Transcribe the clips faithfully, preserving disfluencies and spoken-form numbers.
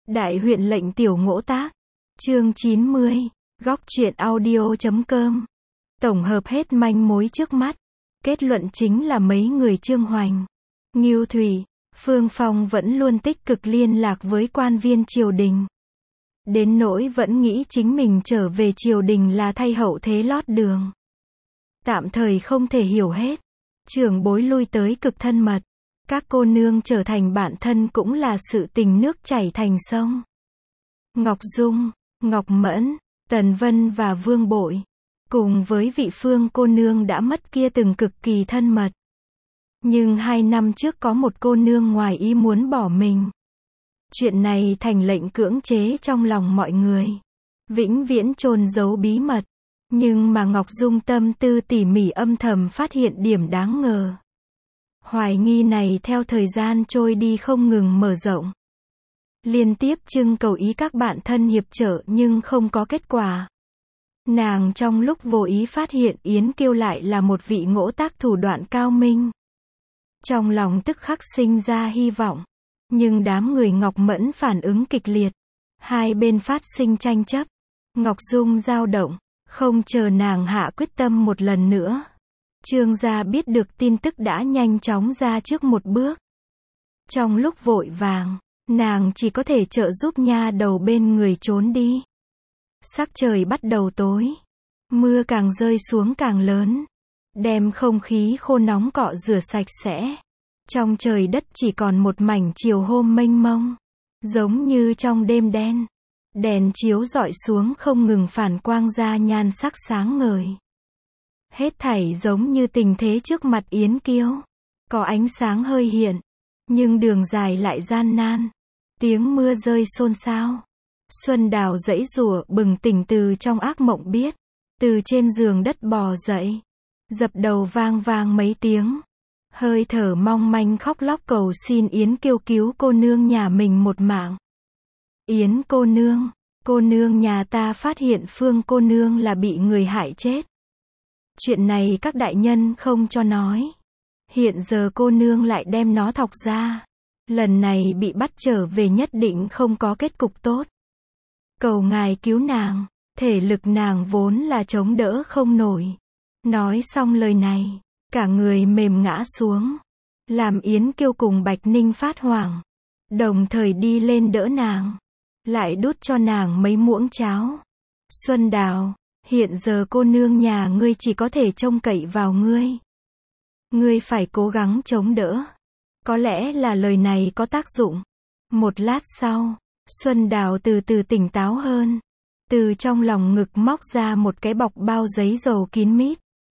Đại huyện lệnh tiểu ngỗ tác. Chương chín mươi. Góc truyện audio chấm com. Tổng hợp hết manh mối trước mắt. Kết luận chính là mấy người Trương Hoành, Ngưu Thủy, Phương Phong vẫn luôn tích cực liên lạc với quan viên triều đình. Đến nỗi vẫn nghĩ chính mình trở về triều đình là thay hậu thế lót đường. Tạm thời không thể hiểu hết. Trưởng bối lui tới cực thân mật. Các cô nương trở thành bạn thân cũng là sự tình nước chảy thành sông. Ngọc Dung, Ngọc Mẫn, Tần Vân và Vương Bội, cùng với vị Phương cô nương đã mất kia từng cực kỳ thân mật. Nhưng hai năm trước có một cô nương ngoài ý muốn bỏ mình. Chuyện này thành lệnh cưỡng chế trong lòng mọi người. Vĩnh viễn chôn giấu bí mật. Nhưng mà Ngọc Dung tâm tư tỉ mỉ âm thầm phát hiện điểm đáng ngờ. Hoài nghi này theo thời gian trôi đi không ngừng mở rộng. Liên tiếp trưng cầu ý các bạn thân hiệp trợ nhưng không có kết quả. Nàng trong lúc vô ý phát hiện Yến Kiêu lại là một vị ngỗ tác thủ đoạn cao minh. Trong lòng tức khắc sinh ra hy vọng. Nhưng đám người Ngọc Mẫn phản ứng kịch liệt. Hai bên phát sinh tranh chấp. Ngọc Dung dao động, không chờ nàng hạ quyết tâm một lần nữa. Trương gia biết được tin tức đã nhanh chóng ra trước một bước. Trong lúc vội vàng, nàng chỉ có thể trợ giúp nha đầu bên người trốn đi. Sắc trời bắt đầu tối. Mưa càng rơi xuống càng lớn. Đem không khí khô nóng cọ rửa sạch sẽ. Trong trời đất chỉ còn một mảnh chiều hôm mênh mông. Giống như trong đêm đen. Đèn chiếu rọi xuống không ngừng phản quang ra nhan sắc sáng ngời. Hết thảy giống như tình thế trước mặt Yến Kiêu. Có ánh sáng hơi hiện. Nhưng đường dài lại gian nan. Tiếng mưa rơi xôn xao. Xuân Đào giãy giụa bừng tỉnh từ trong ác mộng biết. Từ trên giường đất bò dậy. Dập đầu vang vang mấy tiếng. Hơi thở mong manh khóc lóc cầu xin Yến Kiêu cứu cô nương nhà mình một mạng. Yến cô nương, cô nương nhà ta phát hiện Phương cô nương là bị người hại chết. Chuyện này các đại nhân không cho nói. Hiện giờ cô nương lại đem nó thọc ra. Lần này bị bắt trở về nhất định không có kết cục tốt. Cầu ngài cứu nàng, thể lực nàng vốn là chống đỡ không nổi. Nói xong lời này, cả người mềm ngã xuống. Làm Yến Kiêu cùng Bạch Ninh phát hoảng. Đồng thời đi lên đỡ nàng. Lại đút cho nàng mấy muỗng cháo. Xuân Đào, hiện giờ cô nương nhà ngươi chỉ có thể trông cậy vào ngươi. Ngươi phải cố gắng chống đỡ. Có lẽ là lời này có tác dụng. Một lát sau, Xuân Đào từ từ tỉnh táo hơn. Từ trong lòng ngực móc ra một cái bọc bao giấy dầu kín mít.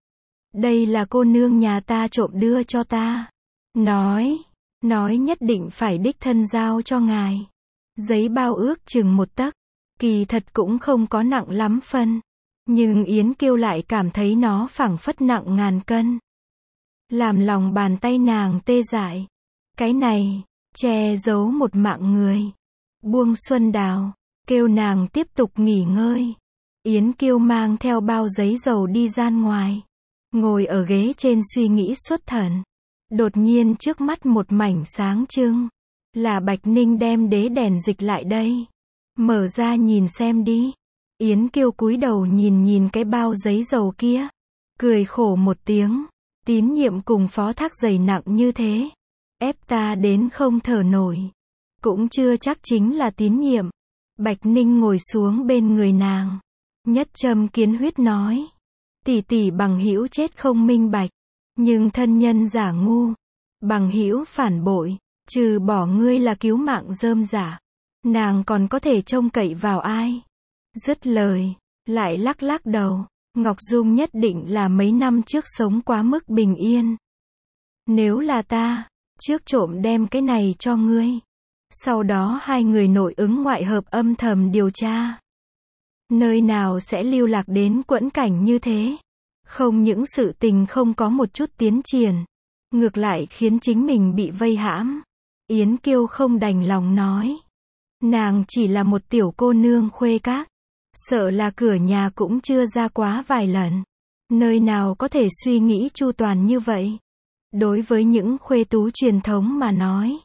Đây là cô nương nhà ta trộm đưa cho ta. Nói, nói nhất định phải đích thân giao cho ngài. Giấy bao ước chừng một tấc. Kỳ thật cũng không có nặng lắm phân. Nhưng Yến Kiêu lại cảm thấy nó phảng phất nặng ngàn cân. Làm lòng bàn tay nàng tê dại. Cái này, che giấu một mạng người. Buông Xuân Đào, kêu nàng tiếp tục nghỉ ngơi. Yến Kiêu mang theo bao giấy dầu đi ra ngoài. Ngồi ở ghế trên suy nghĩ xuất thần. Đột nhiên trước mắt một mảnh sáng trưng. Là Bạch Ninh đem đế đèn dịch lại đây. Mở ra nhìn xem đi. Yến Kiêu cúi đầu nhìn nhìn cái bao giấy dầu kia. Cười khổ một tiếng. Tín nhiệm cùng phó thác dày nặng như thế. Ép ta đến không thở nổi. Cũng chưa chắc chính là tín nhiệm. Bạch Ninh ngồi xuống bên người nàng. Nhất châm kiến huyết nói. Tỷ tỷ bằng hữu chết không minh bạch. Nhưng thân nhân giả ngu. Bằng hữu phản bội. Trừ bỏ ngươi là cứu mạng rơm rả. Nàng còn có thể trông cậy vào ai? Dứt lời. Lại lắc lắc đầu. Ngọc Dung nhất định là mấy năm trước sống quá mức bình yên. Nếu là ta, trước trộm đem cái này cho ngươi. Sau đó hai người nội ứng ngoại hợp âm thầm điều tra. Nơi nào sẽ lưu lạc đến quẫn cảnh như thế? Không những sự tình không có một chút tiến triển. Ngược lại khiến chính mình bị vây hãm. Yến Kiêu không đành lòng nói. Nàng chỉ là một tiểu cô nương khuê các. Sợ là cửa nhà cũng chưa ra quá vài lần. Nơi nào có thể suy nghĩ chu toàn như vậy. Đối với những khuê tú truyền thống mà nói.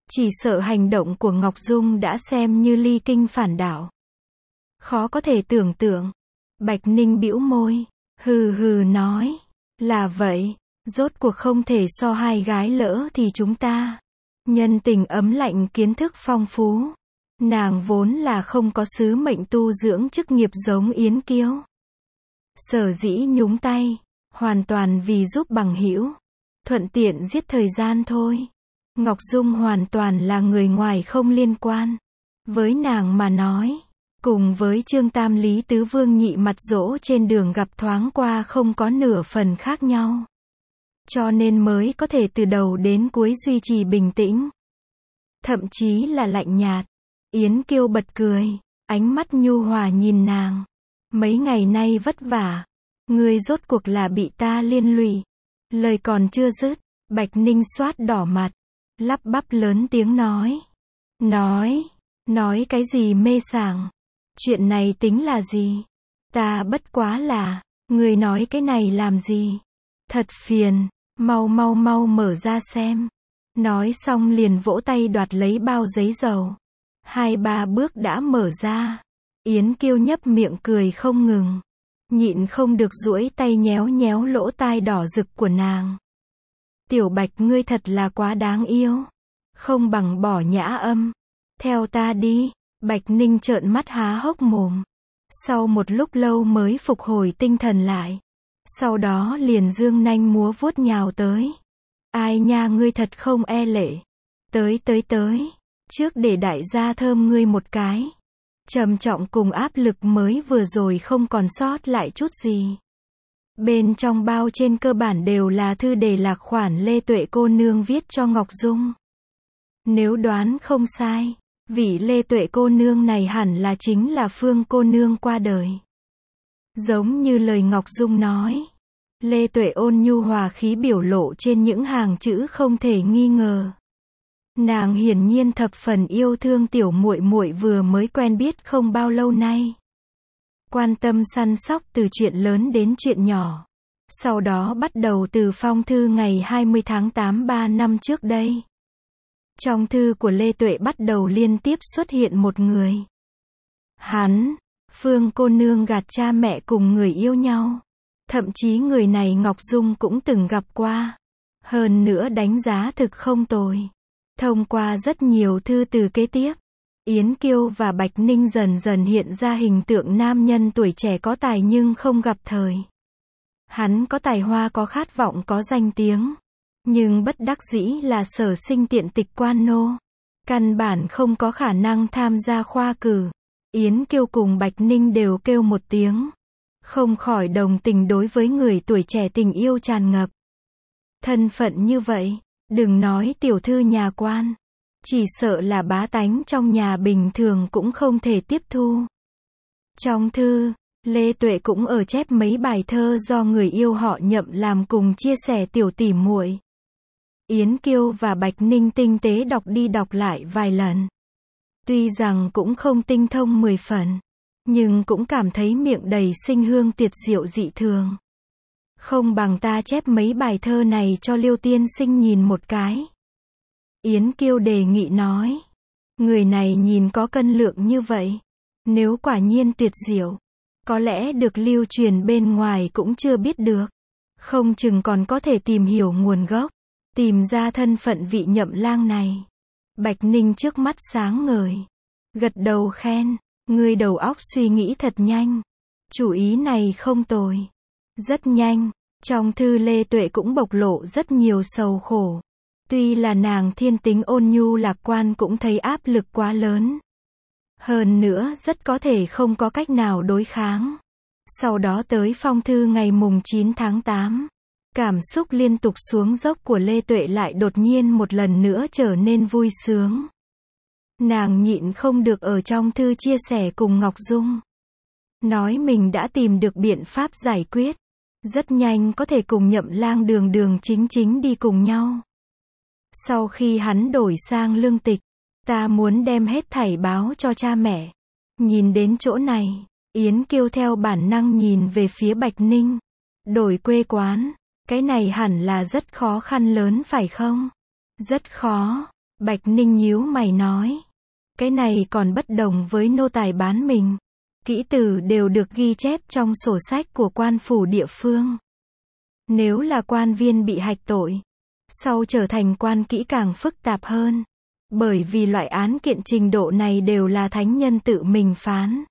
Chỉ sợ hành động của Ngọc Dung đã xem như ly kinh phản đạo. Khó có thể tưởng tượng. Bạch Ninh bĩu môi, hừ hừ nói, là vậy, rốt cuộc không thể so hai gái lỡ thì chúng ta. Nhân tình ấm lạnh kiến thức phong phú. Nàng vốn là không có sứ mệnh tu dưỡng chức nghiệp giống Yến Kiêu. Sở dĩ nhúng tay, hoàn toàn vì giúp bằng hữu, thuận tiện giết thời gian thôi. Ngọc Dung hoàn toàn là người ngoài không liên quan. Với nàng mà nói, cùng với Trương Tam Lý Tứ Vương nhị mặt dỗ trên đường gặp thoáng qua không có nửa phần khác nhau. Cho nên mới có thể từ đầu đến cuối duy trì bình tĩnh. Thậm chí là lạnh nhạt. Yến Kiêu bật cười, ánh mắt nhu hòa nhìn nàng. Mấy ngày nay vất vả, ngươi rốt cuộc là bị ta liên lụy. Lời còn chưa dứt, Bạch Ninh xoát đỏ mặt, lắp bắp lớn tiếng nói. Nói, nói cái gì mê sảng? Chuyện này tính là gì? Ta bất quá là, ngươi nói cái này làm gì? Thật phiền, mau mau mau mở ra xem. Nói xong liền vỗ tay đoạt lấy bao giấy dầu. Hai ba bước đã mở ra. Yến Kiêu nhấp miệng cười không ngừng. Nhịn không được duỗi tay nhéo nhéo lỗ tai đỏ rực của nàng. Tiểu Bạch ngươi thật là quá đáng yêu. Không bằng bỏ nhã âm. Theo ta đi. Bạch Ninh trợn mắt há hốc mồm. Sau một lúc lâu mới phục hồi tinh thần lại. Sau đó liền dương nanh múa vuốt nhào tới. Ai nha ngươi thật không e lệ. Tới tới tới. Trước để đại gia thơm ngươi một cái. Trầm trọng cùng áp lực mới vừa rồi không còn sót lại chút gì. Bên trong bao trên cơ bản đều là thư đề lạc khoản Lê Tuệ cô nương viết cho Ngọc Dung. Nếu đoán không sai, vị Lê Tuệ cô nương này hẳn là chính là Phương cô nương qua đời. Giống như lời Ngọc Dung nói, Lê Tuệ ôn nhu hòa khí biểu lộ trên những hàng chữ không thể nghi ngờ. Nàng hiển nhiên thập phần yêu thương tiểu muội muội vừa mới quen biết không bao lâu nay. Quan tâm săn sóc từ chuyện lớn đến chuyện nhỏ. Sau đó bắt đầu từ phong thư ngày hai mươi tháng tám ba năm trước đây. Trong thư của Lê Tuệ bắt đầu liên tiếp xuất hiện một người. Hắn, Phương cô nương gạt cha mẹ cùng người yêu nhau. Thậm chí người này Ngọc Dung cũng từng gặp qua. Hơn nữa đánh giá thực không tồi. Thông qua rất nhiều thư từ kế tiếp, Yến Kiêu và Bạch Ninh dần dần hiện ra hình tượng nam nhân tuổi trẻ có tài nhưng không gặp thời. Hắn có tài hoa có khát vọng có danh tiếng. Nhưng bất đắc dĩ là sở sinh tiện tịch quan nô. Căn bản không có khả năng tham gia khoa cử. Yến Kiêu cùng Bạch Ninh đều kêu một tiếng. Không khỏi đồng tình đối với người tuổi trẻ tình yêu tràn ngập. Thân phận như vậy, đừng nói tiểu thư nhà quan. Chỉ sợ là bá tánh trong nhà bình thường cũng không thể tiếp thu. Trong thư, Lê Tuệ cũng ở chép mấy bài thơ do người yêu họ Nhậm làm cùng chia sẻ tiểu tỉ muội. Yến Kiêu và Bạch Ninh tinh tế đọc đi đọc lại vài lần. Tuy rằng cũng không tinh thông mười phần, nhưng cũng cảm thấy miệng đầy sinh hương tuyệt diệu dị thường. Không bằng ta chép mấy bài thơ này cho Liêu tiên sinh nhìn một cái. Yến Kiêu đề nghị nói. Người này nhìn có cân lượng như vậy. Nếu quả nhiên tuyệt diệu, có lẽ được lưu truyền bên ngoài cũng chưa biết được. Không chừng còn có thể tìm hiểu nguồn gốc. Tìm ra thân phận vị Nhậm lang này. Bạch Ninh trước mắt sáng ngời. Gật đầu khen. Ngươi đầu óc suy nghĩ thật nhanh. Chủ ý này không tồi. Rất nhanh. Trong thư Lê Tuệ cũng bộc lộ rất nhiều sầu khổ. Tuy là nàng thiên tính ôn nhu lạc quan cũng thấy áp lực quá lớn. Hơn nữa rất có thể không có cách nào đối kháng. Sau đó tới phong thư ngày mùng chín tháng tám. Cảm xúc liên tục xuống dốc của Lê Tuệ lại đột nhiên một lần nữa trở nên vui sướng. Nàng nhịn không được ở trong thư chia sẻ cùng Ngọc Dung. Nói mình đã tìm được biện pháp giải quyết. Rất nhanh có thể cùng Nhậm lang đường đường chính chính đi cùng nhau. Sau khi hắn đổi sang lương tịch, ta muốn đem hết thảy báo cho cha mẹ. Nhìn đến chỗ này, Yến Kiêu theo bản năng nhìn về phía Bạch Ninh. Đổi quê quán, cái này hẳn là rất khó khăn lớn phải không? Rất khó. Bạch Ninh nhíu mày nói. Cái này còn bất đồng với nô tài bán mình. Kỹ tử đều được ghi chép trong sổ sách của quan phủ địa phương. Nếu là quan viên bị hạch tội, sau trở thành quan kỹ càng phức tạp hơn. Bởi vì loại án kiện trình độ này đều là thánh nhân tự mình phán.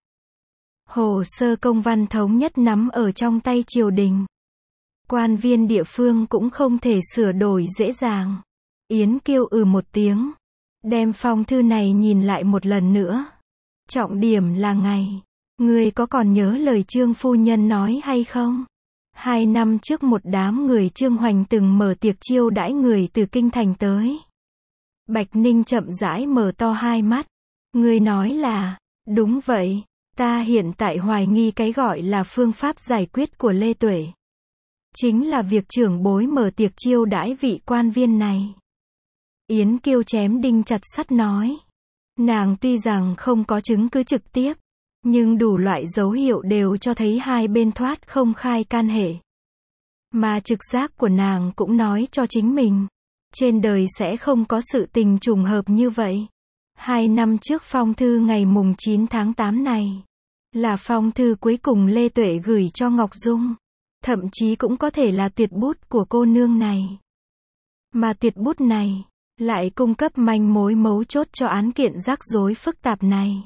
Hồ sơ công văn thống nhất nắm ở trong tay triều đình. Quan viên địa phương cũng không thể sửa đổi dễ dàng. Yến Kiêu ừ một tiếng. Đem phong thư này nhìn lại một lần nữa. Trọng điểm là ngày. Ngươi có còn nhớ lời Trương phu nhân nói hay không? Hai năm trước một đám người Trương Hoành từng mở tiệc chiêu đãi người từ kinh thành tới. Bạch Ninh chậm rãi mở to hai mắt. Ngươi nói là, đúng vậy, ta hiện tại hoài nghi cái gọi là phương pháp giải quyết của Lê Tuệ. Chính là việc trưởng bối mở tiệc chiêu đãi vị quan viên này. Yến Kiêu chém đinh chặt sắt nói. Nàng tuy rằng không có chứng cứ trực tiếp, nhưng đủ loại dấu hiệu đều cho thấy hai bên thoát không khai can hệ. Mà trực giác của nàng cũng nói cho chính mình. Trên đời sẽ không có sự tình trùng hợp như vậy. Hai năm trước phong thư ngày mùng chín tháng tám này. Là phong thư cuối cùng Lê Tuệ gửi cho Ngọc Dung. Thậm chí cũng có thể là tuyệt bút của cô nương này. Mà tuyệt bút này, lại cung cấp manh mối mấu chốt cho án kiện rắc rối phức tạp này.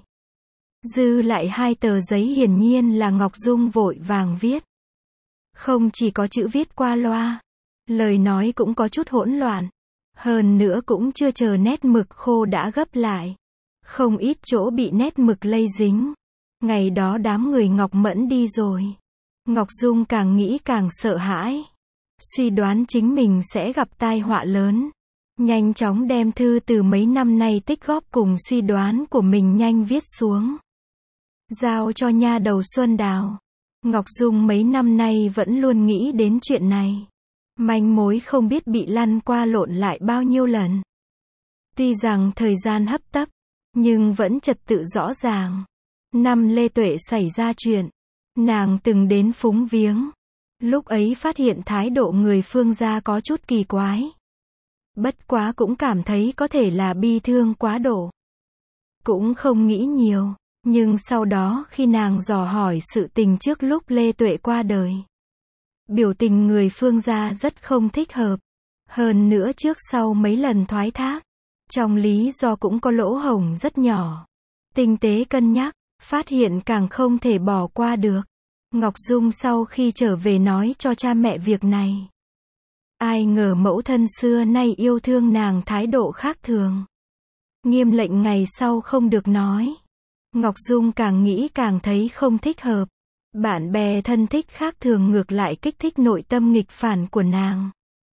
Dư lại hai tờ giấy hiển nhiên là Ngọc Dung vội vàng viết. Không chỉ có chữ viết qua loa, lời nói cũng có chút hỗn loạn. Hơn nữa cũng chưa chờ nét mực khô đã gấp lại. Không ít chỗ bị nét mực lây dính. Ngày đó đám người Ngọc Mẫn đi rồi. Ngọc Dung càng nghĩ càng sợ hãi. Suy đoán chính mình sẽ gặp tai họa lớn. Nhanh chóng đem thư từ mấy năm nay tích góp cùng suy đoán của mình nhanh viết xuống. Giao cho nha đầu Xuân Đào. Ngọc Dung mấy năm nay vẫn luôn nghĩ đến chuyện này. Manh mối không biết bị lăn qua lộn lại bao nhiêu lần. Tuy rằng thời gian hấp tấp, nhưng vẫn trật tự rõ ràng. Năm Lê Tuệ xảy ra chuyện, nàng từng đến phúng viếng. Lúc ấy phát hiện thái độ người Phương gia có chút kỳ quái. Bất quá cũng cảm thấy có thể là bi thương quá độ. Cũng không nghĩ nhiều, nhưng sau đó khi nàng dò hỏi sự tình trước lúc Lê Tuệ qua đời. Biểu tình người Phương gia rất không thích hợp. Hơn nữa trước sau mấy lần thoái thác. Trong lý do cũng có lỗ hổng rất nhỏ. Tinh tế cân nhắc, phát hiện càng không thể bỏ qua được. Ngọc Dung sau khi trở về nói cho cha mẹ việc này. Ai ngờ mẫu thân xưa nay yêu thương nàng thái độ khác thường. Nghiêm lệnh ngày sau không được nói. Ngọc Dung càng nghĩ càng thấy không thích hợp. Bạn bè thân thích khác thường ngược lại kích thích nội tâm nghịch phản của nàng.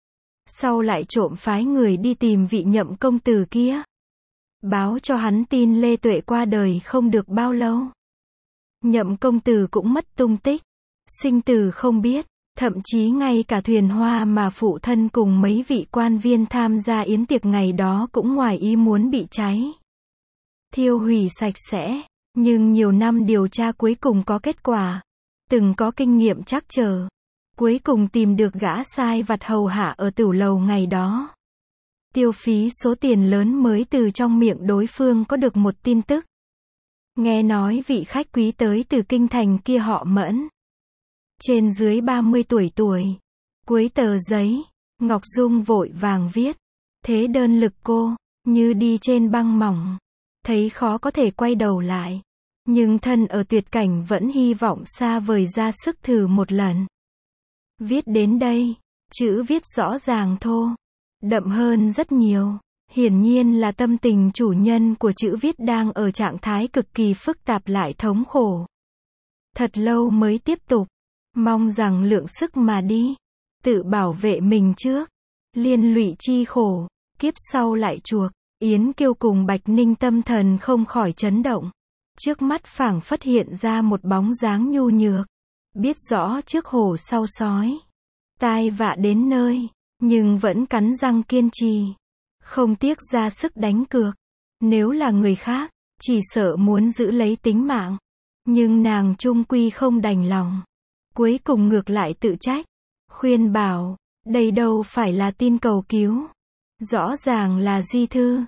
Sau lại trộm phái người đi tìm vị Nhậm công tử kia. Báo cho hắn tin Lê Tuệ qua đời không được bao lâu. Nhậm công tử cũng mất tung tích. Sinh tử không biết. Thậm chí ngay cả thuyền hoa mà phụ thân cùng mấy vị quan viên tham gia yến tiệc ngày đó cũng ngoài ý muốn bị cháy. Thiêu hủy sạch sẽ. Nhưng nhiều năm điều tra cuối cùng có kết quả. Từng có kinh nghiệm trắc trở. Cuối cùng tìm được gã sai vặt hầu hạ ở tửu lầu ngày đó. Tiêu phí số tiền lớn mới từ trong miệng đối phương có được một tin tức. Nghe nói vị khách quý tới từ kinh thành kia họ Mẫn. Trên dưới ba mươi tuổi tuổi. Cuối tờ giấy, Ngọc Dung vội vàng viết. Thế đơn lực cô, như đi trên băng mỏng. Thấy khó có thể quay đầu lại. Nhưng thân ở tuyệt cảnh vẫn hy vọng xa vời ra sức thử một lần. Viết đến đây, chữ viết rõ ràng thô, đậm hơn rất nhiều. Hiển nhiên là tâm tình chủ nhân của chữ viết đang ở trạng thái cực kỳ phức tạp lại thống khổ. Thật lâu mới tiếp tục. Mong rằng lượng sức mà đi. Tự bảo vệ mình trước. Liên lụy chi khổ. Kiếp sau lại chuộc. Yến Kiêu cùng Bạch Ninh tâm thần không khỏi chấn động. Trước mắt phảng phất hiện ra một bóng dáng nhu nhược. Biết rõ trước hổ sau sói. Tai vạ đến nơi. Nhưng vẫn cắn răng kiên trì. Không tiếc ra sức đánh cược. Nếu là người khác, chỉ sợ muốn giữ lấy tính mạng. Nhưng nàng chung quy không đành lòng. Cuối cùng ngược lại tự trách. Khuyên bảo, đây đâu phải là tin cầu cứu. Rõ ràng là di thư.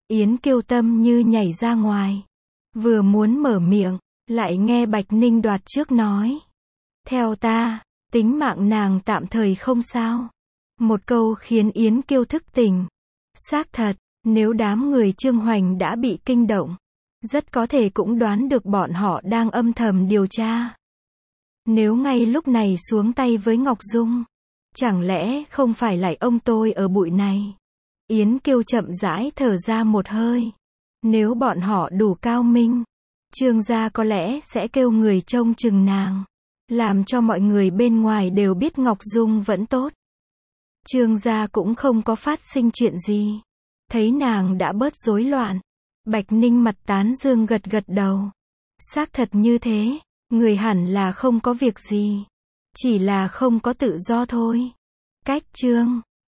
Yến Kiêu tâm như nhảy ra ngoài. Vừa muốn mở miệng, lại nghe Bạch Ninh đoạt trước nói. Theo ta, tính mạng nàng tạm thời không sao. Một câu khiến Yến Kiêu thức tỉnh. Xác thật, nếu đám người Trương Hoành đã bị kinh động, rất có thể cũng đoán được bọn họ đang âm thầm điều tra. Nếu ngay lúc này xuống tay với Ngọc Dung, chẳng lẽ không phải lại ông tôi ở bụi này? Yến Kiêu chậm rãi thở ra một hơi. Nếu bọn họ đủ cao minh, Trương gia có lẽ sẽ kêu người trông chừng nàng, làm cho mọi người bên ngoài đều biết Ngọc Dung vẫn tốt. Trương gia cũng không có phát sinh chuyện gì. Thấy nàng đã bớt rối loạn, Bạch Ninh mặt tán dương gật gật đầu. Xác thật như thế, người hẳn là không có việc gì, chỉ là không có tự do thôi. Cách Trương